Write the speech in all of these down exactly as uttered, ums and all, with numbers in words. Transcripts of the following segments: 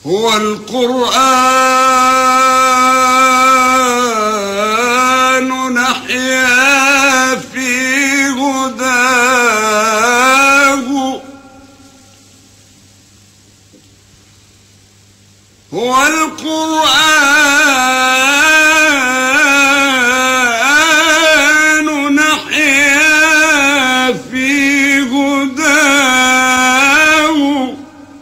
هو القرآن نحيا في هداه، هو القرآن نحيا في هداه،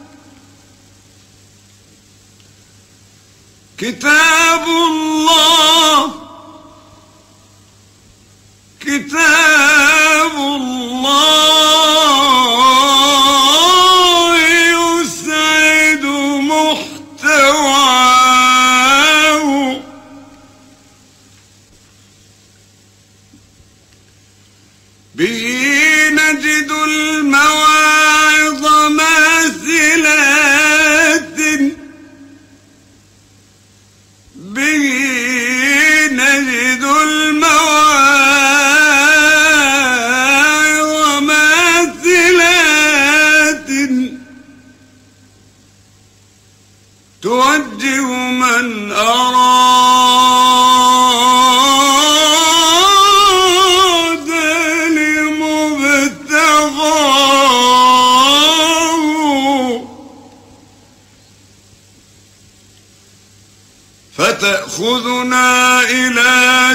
كتاب الله كتاب الله يسعد محتواه، به نجد المواعظ ماثلات، به نجد المواعظ ماثلات، توجه من أراد لمبتغاه، فتأخذنا إلى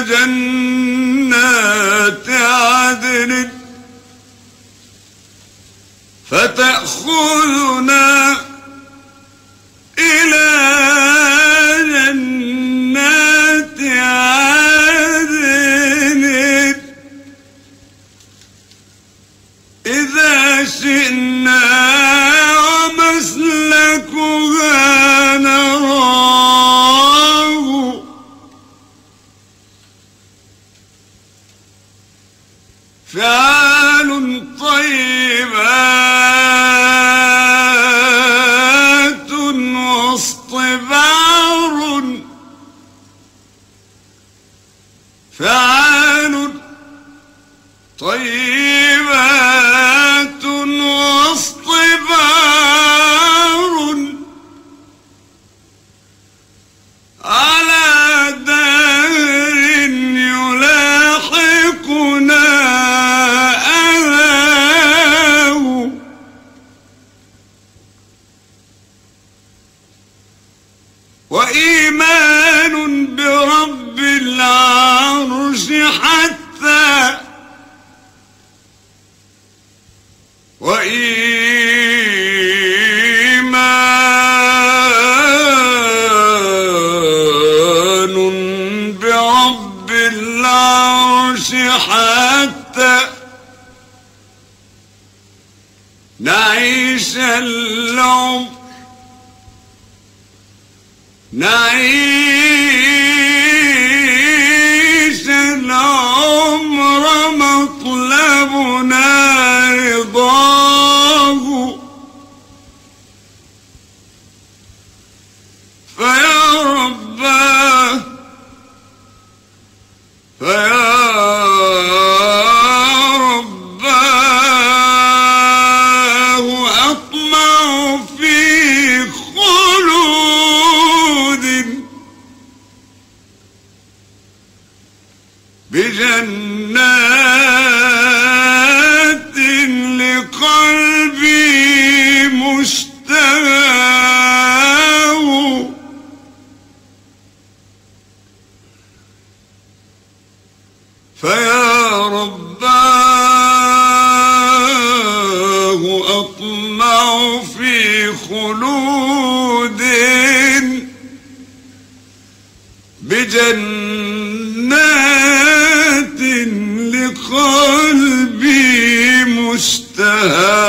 جنات عدن، فتأخذنا إلى جنات عدن إذا شئنا ومسلكها نراه، فعال طيبات واصطبار، فعال طيبات واصطبار، على دهر يلاحقنا أذاه، وإيمان برب العرش حتى، وإيمان برب العرش حتى نعيش العمر نعيش العمر مطلبنا رضاه، فيا رباه فيا رباه أطمع في خلود بجنات لقلبي مشتهاه، فيا رباه أطمع في خلود بجنات لقلبي مشتهاه.